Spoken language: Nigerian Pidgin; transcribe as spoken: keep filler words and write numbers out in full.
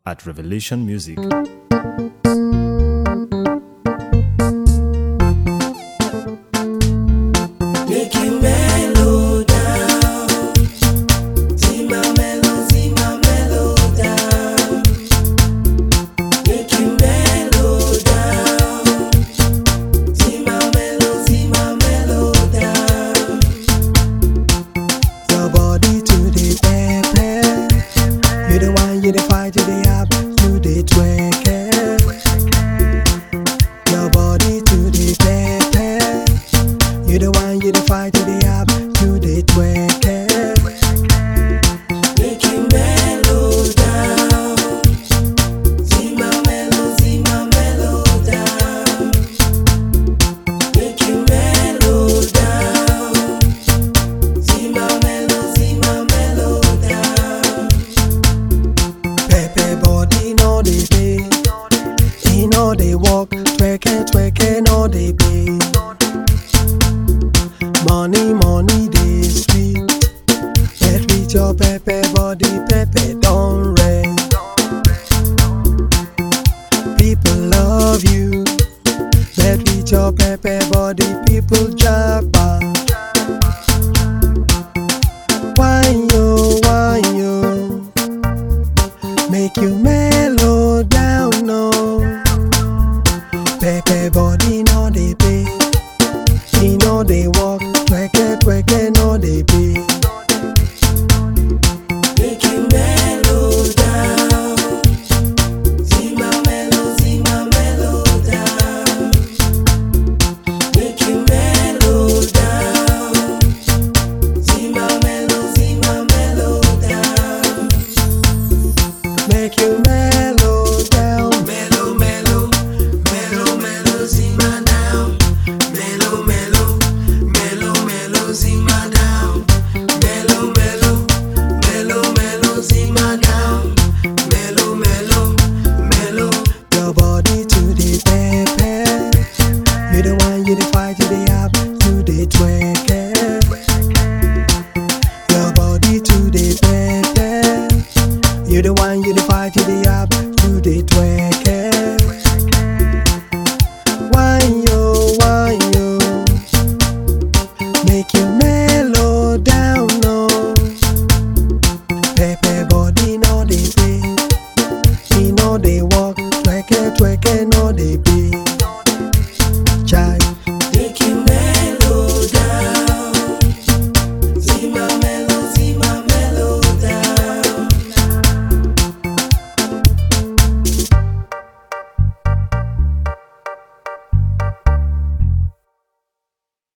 at Revelation Music. You the fight, you the up, you the twerk it. Your body to the pepe. You the one, you the fight, you the up, you the twerk it. Make you mellow down. Zima mellow, zima mellow down. Make you mellow down. Zima mellow, zima mellow down. Pepe body no dey pay, he no dey walk, twerk twerk no dey pay. Money money dey sweet, get with your Pepe body, Pepe don red. People love you, get with your Pepe body, people japa. Wine yo, wine yo. Make you mellow down, no. Pepe body no dey pay, he no dey walk, twerk twerk no dey pay. Make you mellow down, zima mellow, zima mellow down. Make you mellow down, zima mellow, zima mellow down. Make you mellow down, mellow, mellow, mellow, mellow, zima down, mellow, mellow, mellow, mellow, zima down, mellow, mellow, mellow, mellow, zima down, mellow, mellow, mellow. Your body to the pepe, you the one, you the fight, you the up, you the twerk it. Your body to the pepe. You the one, you the fight, you the up, you the twerk it.